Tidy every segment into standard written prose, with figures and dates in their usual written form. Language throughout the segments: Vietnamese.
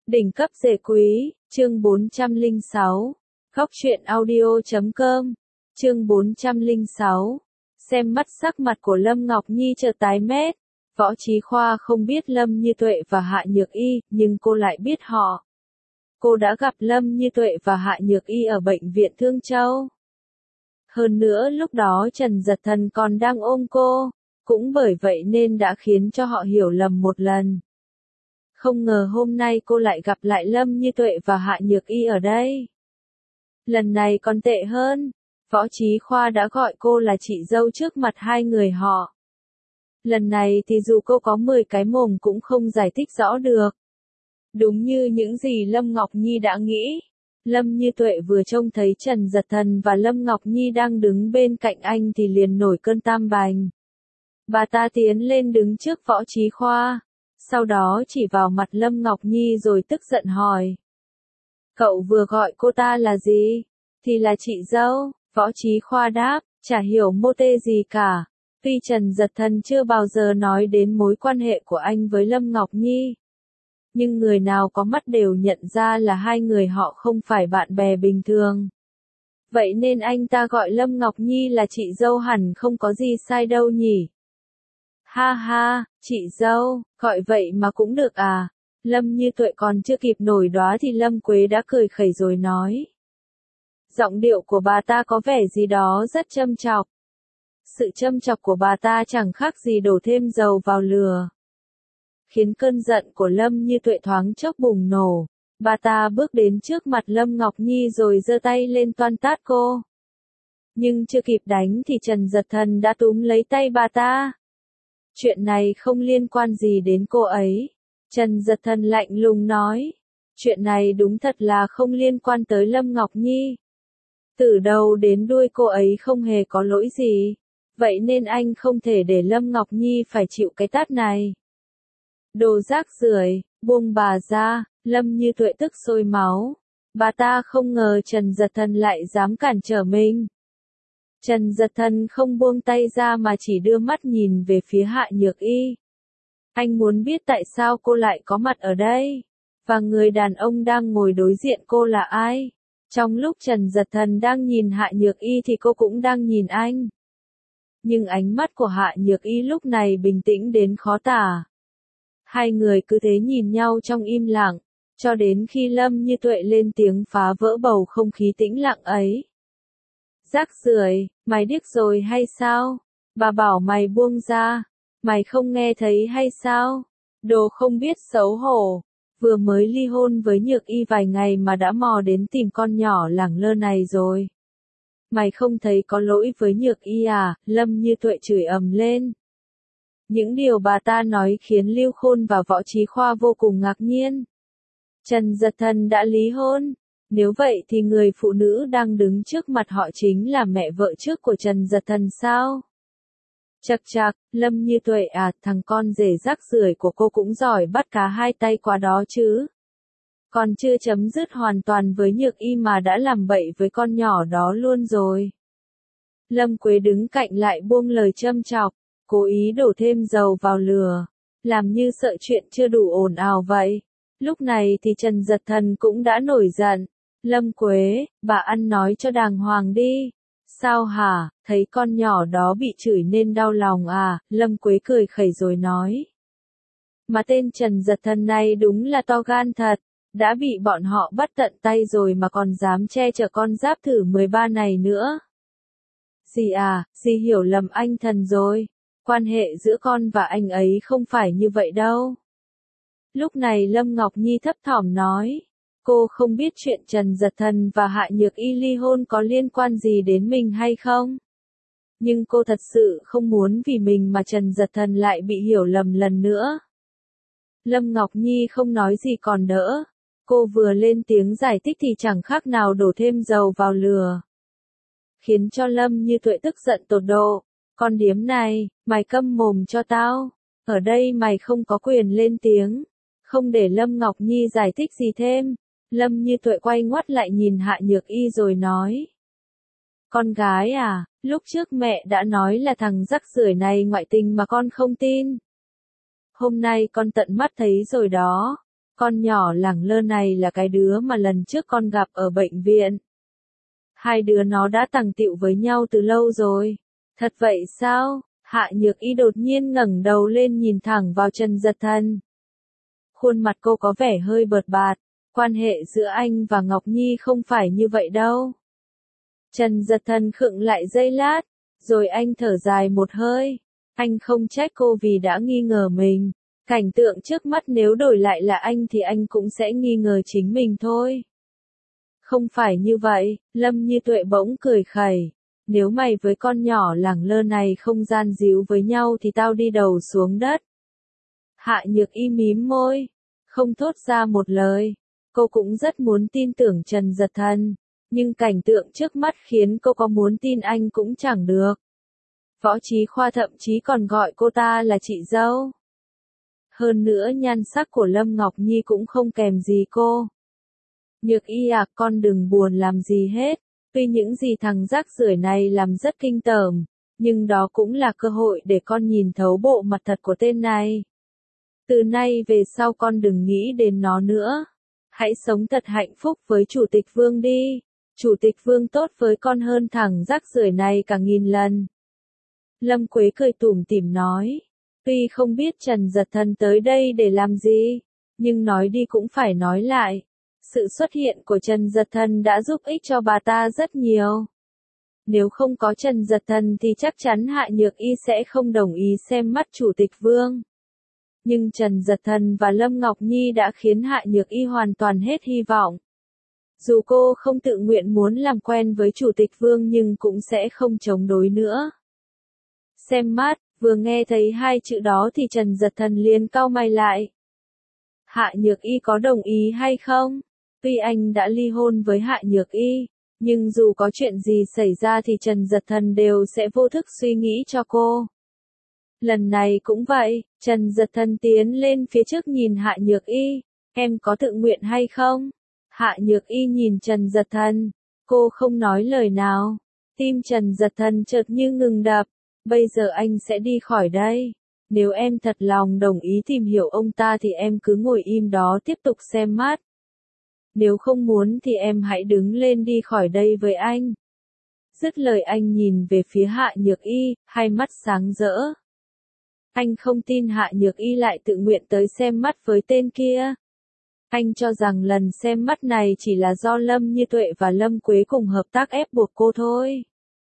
Đỉnh cấp rể quý, chương 406. Góc truyện audio.com, chương 406. Xem mắt sắc mặt của Lâm Ngọc Nhi chợt tái mét. Võ Chí Khoa không biết Lâm Như Tuệ và Hạ Nhược Y, nhưng cô lại biết họ. Cô đã gặp Lâm Như Tuệ và Hạ Nhược Y ở bệnh viện Thương Châu. Hơn nữa lúc đó Trần Giật Thần còn đang ôm cô, cũng bởi vậy nên đã khiến cho họ hiểu lầm một lần. Không ngờ hôm nay cô lại gặp lại Lâm Như Tuệ và Hạ Nhược Y ở đây. Lần này còn tệ hơn, Võ Chí Khoa đã gọi cô là chị dâu trước mặt hai người họ. Lần này thì dù cô có 10 cái mồm cũng không giải thích rõ được. Đúng như những gì Lâm Ngọc Nhi đã nghĩ, Lâm Như Tuệ vừa trông thấy Trần Giật Thần và Lâm Ngọc Nhi đang đứng bên cạnh anh thì liền nổi cơn tam bành. Bà ta tiến lên đứng trước Võ Chí Khoa, sau đó chỉ vào mặt Lâm Ngọc Nhi rồi tức giận hỏi. Cậu vừa gọi cô ta là gì? Thì là chị dâu, Võ Chí Khoa đáp, chả hiểu mô tê gì cả. Tuy Trần Giật Thần chưa bao giờ nói đến mối quan hệ của anh với Lâm Ngọc Nhi, nhưng người nào có mắt đều nhận ra là hai người họ không phải bạn bè bình thường. Vậy nên anh ta gọi Lâm Ngọc Nhi là chị dâu hẳn không có gì sai đâu nhỉ? Ha ha, chị dâu, gọi vậy mà cũng được à? Lâm Như Tuệ còn chưa kịp nổi đoá thì Lâm Quế đã cười khẩy rồi nói. Giọng điệu của bà ta có vẻ gì đó rất châm chọc. Sự châm chọc của bà ta chẳng khác gì đổ thêm dầu vào lửa, khiến cơn giận của Lâm Như Tuệ thoáng chốc bùng nổ. Bà ta bước đến trước mặt Lâm Ngọc Nhi rồi giơ tay lên toan tát cô. Nhưng chưa kịp đánh thì Trần Giật Thần đã túm lấy tay bà ta. Chuyện này không liên quan gì đến cô ấy. Trần Giật Thần lạnh lùng nói. Chuyện này đúng thật là không liên quan tới Lâm Ngọc Nhi. Từ đầu đến đuôi cô ấy không hề có lỗi gì. Vậy nên anh không thể để Lâm Ngọc Nhi phải chịu cái tát này. Đồ rác rưởi, buông bà ra. Lâm Như Tuệ tức sôi máu. Bà ta không ngờ Trần Giật Thần lại dám cản trở mình. Trần Giật Thần không buông tay ra mà chỉ đưa mắt nhìn về phía Hạ Nhược Y. Anh muốn biết tại sao cô lại có mặt ở đây, và người đàn ông đang ngồi đối diện cô là ai. Trong lúc Trần Giật Thần đang nhìn Hạ Nhược Y thì cô cũng đang nhìn anh. Nhưng ánh mắt của Hạ Nhược Y lúc này bình tĩnh đến khó tả. Hai người cứ thế nhìn nhau trong im lặng, cho đến khi Lâm Như Tuệ lên tiếng phá vỡ bầu không khí tĩnh lặng ấy. Rác rưởi, mày điếc rồi hay sao? Bà bảo mày buông ra, mày không nghe thấy hay sao? Đồ không biết xấu hổ, vừa mới ly hôn với Nhược Y vài ngày mà đã mò đến tìm con nhỏ lẳng lơ này rồi. Mày không thấy có lỗi với Nhược Y à? Lâm Như Tuệ chửi ầm lên. Những điều bà ta nói khiến Lưu Khôn và Võ Chí Khoa vô cùng ngạc nhiên. Trần Giật Thần đã lý hôn. Nếu vậy thì người phụ nữ đang đứng trước mặt họ chính là mẹ vợ trước của Trần Giật Thần sao? Chậc chạc, Lâm Như Tuệ à, thằng con rể rác rưởi của cô cũng giỏi bắt cá hai tay qua đó chứ. Còn chưa chấm dứt hoàn toàn với Nhược Y mà đã làm bậy với con nhỏ đó luôn rồi. Lâm Quế đứng cạnh lại buông lời châm chọc, cố ý đổ thêm dầu vào lửa, làm như sợ chuyện chưa đủ ồn ào vậy. Lúc này thì Trần Giật Thần cũng đã nổi giận. Lâm Quế, bà ăn nói cho đàng hoàng đi. Sao hả, thấy con nhỏ đó bị chửi nên đau lòng à? Lâm Quế cười khẩy rồi nói. Mà tên Trần Giật Thần này đúng là to gan thật, đã bị bọn họ bắt tận tay rồi mà còn dám che chở con giáp thử 13 này nữa. Dì à, dì hiểu lầm anh Thần rồi. Quan hệ giữa con và anh ấy không phải như vậy đâu. Lúc này Lâm Ngọc Nhi thấp thỏm nói. Cô không biết chuyện Trần Giật Thần và Hạ Nhược Y ly hôn có liên quan gì đến mình hay không? Nhưng cô thật sự không muốn vì mình mà Trần Giật Thần lại bị hiểu lầm lần nữa. Lâm Ngọc Nhi không nói gì còn đỡ. Cô vừa lên tiếng giải thích thì chẳng khác nào đổ thêm dầu vào lửa, khiến cho Lâm Như Tuệ tức giận tột độ. Con điếm này, mày câm mồm cho tao. Ở đây mày không có quyền lên tiếng. Không để Lâm Ngọc Nhi giải thích gì thêm, Lâm Như Tuệ quay ngoắt lại nhìn Hạ Nhược Y rồi nói. Con gái à, lúc trước mẹ đã nói là thằng rắc rưởi này ngoại tình mà con không tin. Hôm nay con tận mắt thấy rồi đó. Con nhỏ lẳng lơ này là cái đứa mà lần trước con gặp ở bệnh viện. Hai đứa nó đã tằng tịu với nhau từ lâu rồi. Thật vậy sao? Hạ Nhược Y đột nhiên ngẩng đầu lên nhìn thẳng vào Trần Giật Thần. Khuôn mặt cô có vẻ hơi bợt bạt, quan hệ giữa anh và Ngọc Nhi không phải như vậy đâu. Trần Giật Thần khựng lại giây lát, rồi anh thở dài một hơi. Anh không trách cô vì đã nghi ngờ mình. Cảnh tượng trước mắt nếu đổi lại là anh thì anh cũng sẽ nghi ngờ chính mình thôi. Không phải như vậy, Lâm Như Tuệ bỗng cười khẩy. Nếu mày với con nhỏ lẳng lơ này không gian díu với nhau thì tao đi đầu xuống đất. Hạ Nhược Y mím môi, không thốt ra một lời. Cô cũng rất muốn tin tưởng Trần Giật Thần, nhưng cảnh tượng trước mắt khiến cô có muốn tin anh cũng chẳng được. Võ Chí Khoa thậm chí còn gọi cô ta là chị dâu. Hơn nữa nhan sắc của Lâm Ngọc Nhi cũng không kèm gì cô. Nhược Y à, con đừng buồn làm gì hết. Tuy những gì thằng rác rưởi này làm rất kinh tởm, nhưng đó cũng là cơ hội để con nhìn thấu bộ mặt thật của tên này. Từ nay về sau con đừng nghĩ đến nó nữa. Hãy sống thật hạnh phúc với Chủ tịch Vương đi. Chủ tịch Vương tốt với con hơn thằng rác rưởi này cả nghìn lần. Lâm Quế cười tủm tỉm nói. Tuy không biết Trần Giật Thần tới đây để làm gì, nhưng nói đi cũng phải nói lại. Sự xuất hiện của Trần Giật Thần đã giúp ích cho bà ta rất nhiều. Nếu không có Trần Giật Thần thì chắc chắn Hạ Nhược Y sẽ không đồng ý xem mắt Chủ tịch Vương. Nhưng Trần Giật Thần và Lâm Ngọc Nhi đã khiến Hạ Nhược Y hoàn toàn hết hy vọng. Dù cô không tự nguyện muốn làm quen với Chủ tịch Vương nhưng cũng sẽ không chống đối nữa. Xem mắt, vừa nghe thấy hai chữ đó thì Trần Giật Thần liền cau mày lại. Hạ Nhược Y có đồng ý hay không? Tuy anh đã ly hôn với Hạ Nhược Y, nhưng dù có chuyện gì xảy ra thì Trần Giật Thần đều sẽ vô thức suy nghĩ cho cô. Lần này cũng vậy, Trần Giật Thần tiến lên phía trước nhìn Hạ Nhược Y, em có tự nguyện hay không? Hạ Nhược Y nhìn Trần Giật Thần, cô không nói lời nào. Tim Trần Giật Thần chợt như ngừng đập, bây giờ anh sẽ đi khỏi đây. Nếu em thật lòng đồng ý tìm hiểu ông ta thì em cứ ngồi im đó tiếp tục xem mắt. Nếu không muốn thì em hãy đứng lên đi khỏi đây với anh. Dứt lời anh nhìn về phía Hạ Nhược Y, hai mắt sáng rỡ. Anh không tin Hạ Nhược Y lại tự nguyện tới xem mắt với tên kia. Anh cho rằng lần xem mắt này chỉ là do Lâm Như Tuệ và Lâm Quế cùng hợp tác ép buộc cô thôi.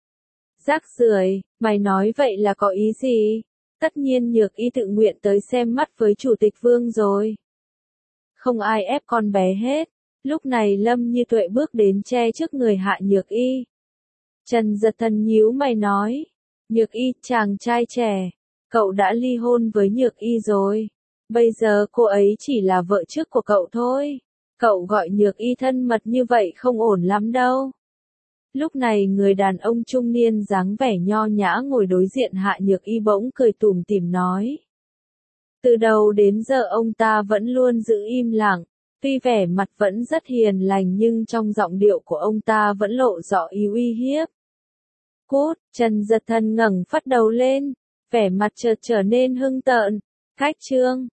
Rác rưởi, mày nói vậy là có ý gì? Tất nhiên Nhược Y tự nguyện tới xem mắt với Chủ tịch Vương rồi. Không ai ép con bé hết. Lúc này Lâm Như Tuệ bước đến che trước người Hạ Nhược Y. Trần Giật Thần nhíu mày nói. Nhược Y, chàng trai trẻ, cậu đã ly hôn với Nhược Y rồi. Bây giờ cô ấy chỉ là vợ trước của cậu thôi. Cậu gọi Nhược Y thân mật như vậy không ổn lắm đâu. Lúc này người đàn ông trung niên dáng vẻ nho nhã ngồi đối diện Hạ Nhược Y bỗng cười tủm tỉm nói. Từ đầu đến giờ ông ta vẫn luôn giữ im lặng. Tuy vẻ mặt vẫn rất hiền lành nhưng trong giọng điệu của ông ta vẫn lộ rõ ý uy hiếp. Cút, Trần Giật Thần ngẩng phát đầu lên, vẻ mặt chợt trở nên hung tợn. Cách chương